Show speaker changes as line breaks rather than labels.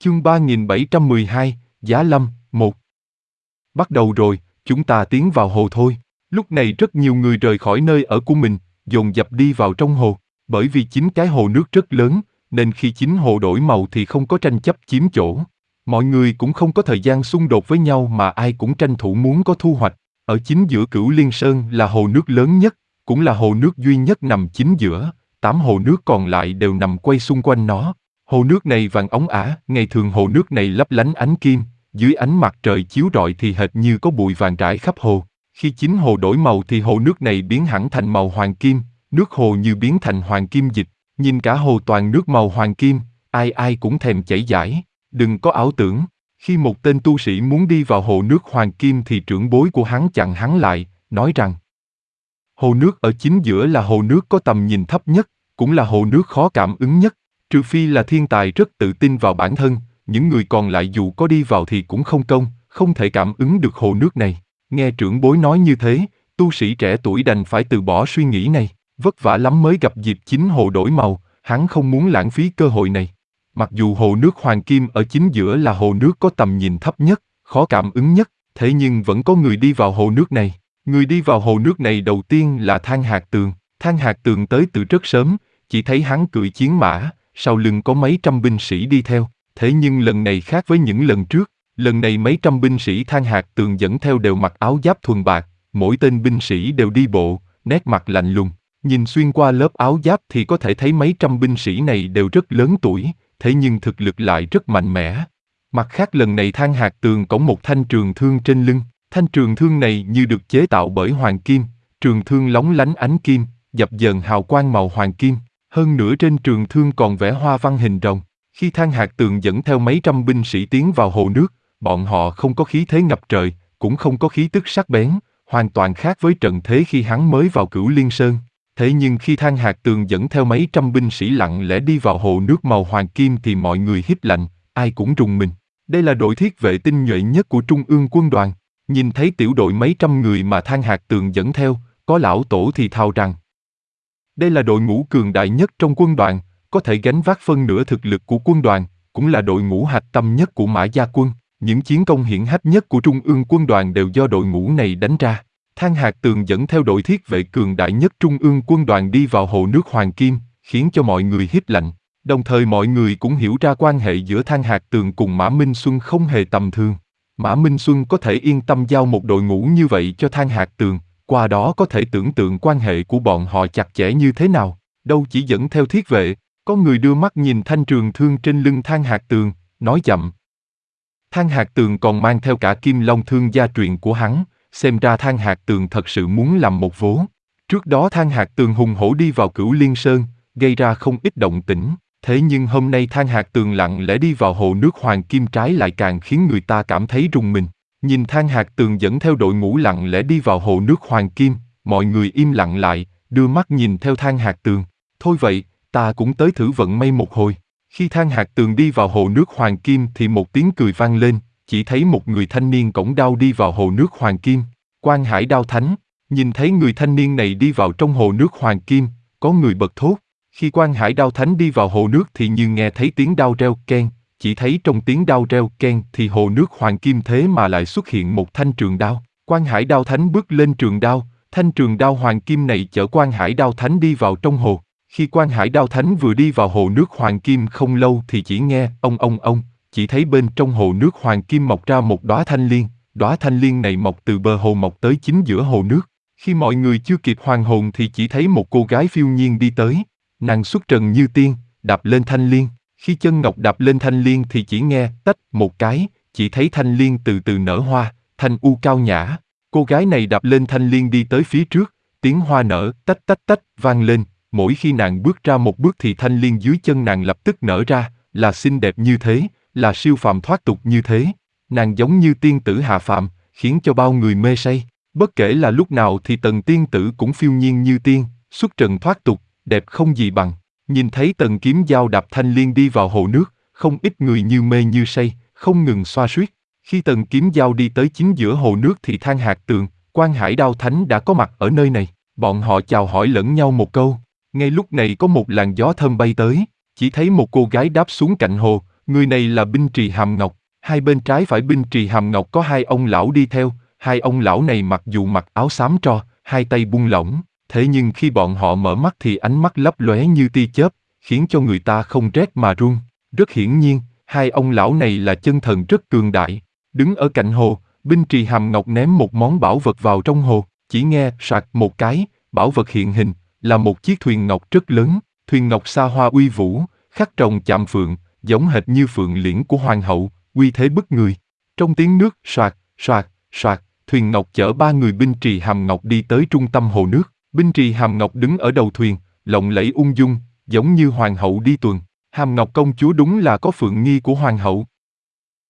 Chương 3712, Giá Lâm, 1. Bắt đầu rồi, chúng ta tiến vào hồ thôi. Lúc này rất nhiều người rời khỏi nơi ở của mình, dồn dập đi vào trong hồ. Bởi vì chính cái hồ nước rất lớn, nên khi chính hồ đổi màu thì không có tranh chấp chiếm chỗ. Mọi người cũng không có thời gian xung đột với nhau mà ai cũng tranh thủ muốn có thu hoạch. Ở chính giữa Cửu Liên Sơn là hồ nước lớn nhất, cũng là hồ nước duy nhất nằm chính giữa, 8 hồ nước còn lại đều nằm quay xung quanh nó. Hồ nước này vàng óng ả, ngày thường hồ nước này lấp lánh ánh kim, dưới ánh mặt trời chiếu rọi thì hệt như có bụi vàng rải khắp hồ. Khi chính hồ đổi màu thì hồ nước này biến hẳn thành màu hoàng kim, nước hồ như biến thành hoàng kim dịch, nhìn cả hồ toàn nước màu hoàng kim, ai ai cũng thèm chảy dãi. Đừng có ảo tưởng, khi một tên tu sĩ muốn đi vào hồ nước hoàng kim thì trưởng bối của hắn chặn hắn lại, nói rằng hồ nước ở chính giữa là hồ nước có tầm nhìn thấp nhất, cũng là hồ nước khó cảm ứng nhất. Trừ phi là thiên tài rất tự tin vào bản thân, những người còn lại dù có đi vào thì cũng không thể cảm ứng được hồ nước này. Nghe trưởng bối nói như thế, tu sĩ trẻ tuổi đành phải từ bỏ suy nghĩ này, vất vả lắm mới gặp dịp chính hồ đổi màu, hắn không muốn lãng phí cơ hội này. Mặc dù hồ nước hoàng kim ở chính giữa là hồ nước có tầm nhìn thấp nhất, khó cảm ứng nhất, thế nhưng vẫn có người đi vào hồ nước này. Người đi vào hồ nước này đầu tiên là Thang Hạc Tường. Thang Hạc Tường tới từ rất sớm, chỉ thấy hắn cưỡi chiến mã, sau lưng có mấy trăm binh sĩ đi theo. Thế nhưng lần này khác với những lần trước, lần này mấy trăm binh sĩ Thang Hạc Tường dẫn theo đều mặc áo giáp thuần bạc, mỗi tên binh sĩ đều đi bộ, nét mặt lạnh lùng. Nhìn xuyên qua lớp áo giáp thì có thể thấy mấy trăm binh sĩ này đều rất lớn tuổi, thế nhưng thực lực lại rất mạnh mẽ. Mặt khác lần này Thang Hạc Tường có một thanh trường thương trên lưng, thanh trường thương này như được chế tạo bởi hoàng kim, trường thương lóng lánh ánh kim, dập dờn hào quang màu hoàng kim, hơn nữa trên trường thương còn vẽ hoa văn hình rồng. Khi Thang Hạc Tường dẫn theo mấy trăm binh sĩ tiến vào hồ nước, bọn họ không có khí thế ngập trời, cũng không có khí tức sắc bén, hoàn toàn khác với trận thế khi hắn mới vào Cửu Liên Sơn. Thế nhưng khi Thang Hạc Tường dẫn theo mấy trăm binh sĩ lặng lẽ đi vào hồ nước màu hoàng kim thì mọi người hít lạnh, ai cũng rùng mình. Đây là đội thiết vệ tinh nhuệ nhất của Trung ương quân đoàn. Nhìn thấy tiểu đội mấy trăm người mà Thang Hạc Tường dẫn theo, có lão tổ thì thào rằng đây là đội ngũ cường đại nhất trong quân đoàn, có thể gánh vác phân nửa thực lực của quân đoàn, cũng là đội ngũ hạch tâm nhất của Mã Gia quân. Những chiến công hiển hách nhất của Trung ương quân đoàn đều do đội ngũ này đánh ra. Thang Hạc Tường dẫn theo đội thiết vệ cường đại nhất Trung ương quân đoàn đi vào hồ nước hoàng kim, khiến cho mọi người hít lạnh. Đồng thời mọi người cũng hiểu ra quan hệ giữa Thang Hạc Tường cùng Mã Minh Xuân không hề tầm thường. Mã Minh Xuân có thể yên tâm giao một đội ngũ như vậy cho Thang Hạc Tường, qua đó có thể tưởng tượng quan hệ của bọn họ chặt chẽ như thế nào. Đâu chỉ dẫn theo thiết vệ, có người đưa mắt nhìn thanh trường thương trên lưng Thang Hạc Tường, nói chậm. Thang Hạc Tường còn mang theo cả Kim Long thương gia truyền của hắn, xem ra Thang Hạc Tường thật sự muốn làm một vố. Trước đó Thang Hạc Tường hùng hổ đi vào Cửu Liên Sơn, gây ra không ít động tĩnh, thế nhưng hôm nay Thang Hạc Tường lặng lẽ đi vào hồ nước hoàng kim trái lại càng khiến người ta cảm thấy rùng mình. Nhìn Thang Hạc Tường dẫn theo đội ngũ lặng lẽ đi vào hồ nước hoàng kim, mọi người im lặng lại, đưa mắt nhìn theo Thang Hạc Tường. Thôi vậy, ta cũng tới thử vận may một hồi. Khi Thang Hạc Tường đi vào hồ nước hoàng kim thì một tiếng cười vang lên, chỉ thấy một người thanh niên cõng đao đi vào hồ nước hoàng kim. Quan Hải Đao Thánh. Nhìn thấy người thanh niên này đi vào trong hồ nước hoàng kim, có người bật thốt. Khi Quan Hải Đao Thánh đi vào hồ nước thì như nghe thấy tiếng đao reo keng, chỉ thấy trong tiếng đao reo keng thì hồ nước hoàng kim thế mà lại xuất hiện một thanh trường đao. Quan Hải Đao Thánh bước lên trường đao, thanh trường đao hoàng kim này chở Quan Hải Đao Thánh đi vào trong hồ. Khi Quan Hải Đao Thánh vừa đi vào hồ nước hoàng kim không lâu thì chỉ nghe ông, chỉ thấy bên trong hồ nước hoàng kim mọc ra một đóa thanh liên này mọc từ bờ hồ mọc tới chính giữa hồ nước. Khi mọi người chưa kịp hoàn hồn thì chỉ thấy một cô gái phiêu nhiên đi tới, nàng xuất trần như tiên, đạp lên thanh liên. Khi chân ngọc đạp lên thanh liên thì chỉ nghe tách một cái, chỉ thấy thanh liên từ từ nở hoa, thanh u cao nhã. Cô gái này đạp lên thanh liên đi tới phía trước, tiếng hoa nở tách tách tách vang lên. Mỗi khi nàng bước ra một bước thì thanh liên dưới chân nàng lập tức nở ra, là xinh đẹp như thế, là siêu phàm thoát tục như thế. Nàng giống như tiên tử hạ phàm, khiến cho bao người mê say. Bất kể là lúc nào thì Tần tiên tử cũng phiêu nhiên như tiên, xuất trần thoát tục, đẹp không gì bằng. Nhìn thấy Tần Kiếm Giao đạp thanh liên đi vào hồ nước, không ít người như mê như say, không ngừng xoa xuýt. Khi Tần Kiếm Giao đi tới chính giữa hồ nước thì Thang Hạc Tường, Quan Hải Đao Thánh đã có mặt ở nơi này. Bọn họ chào hỏi lẫn nhau một câu. Ngay lúc này có một làn gió thơm bay tới, chỉ thấy một cô gái đáp xuống cạnh hồ, người này là Binh Trì Hàm Ngọc. Hai bên trái phải Binh Trì Hàm Ngọc có hai ông lão đi theo, hai ông lão này mặc dù mặc áo xám tro, hai tay buông lỏng, thế nhưng khi bọn họ mở mắt thì ánh mắt lấp lóe như tia chớp, khiến cho người ta không rét mà run. Rất hiển nhiên, hai ông lão này là chân thần rất cường đại. Đứng ở cạnh hồ, Binh Trì Hàm Ngọc ném một món bảo vật vào trong hồ, chỉ nghe soạt một cái, bảo vật hiện hình, là một chiếc thuyền ngọc rất lớn, thuyền ngọc xa hoa uy vũ, khắc rồng chạm phượng, giống hệt như phượng liễn của hoàng hậu, uy thế bức người. Trong tiếng nước soạt, soạt, soạt, thuyền ngọc chở ba người Binh Trì Hàm Ngọc đi tới trung tâm hồ nước. Binh Trì Hàm Ngọc đứng ở đầu thuyền, lộng lẫy ung dung, giống như hoàng hậu đi tuần. Hàm Ngọc công chúa đúng là có phượng nghi của hoàng hậu.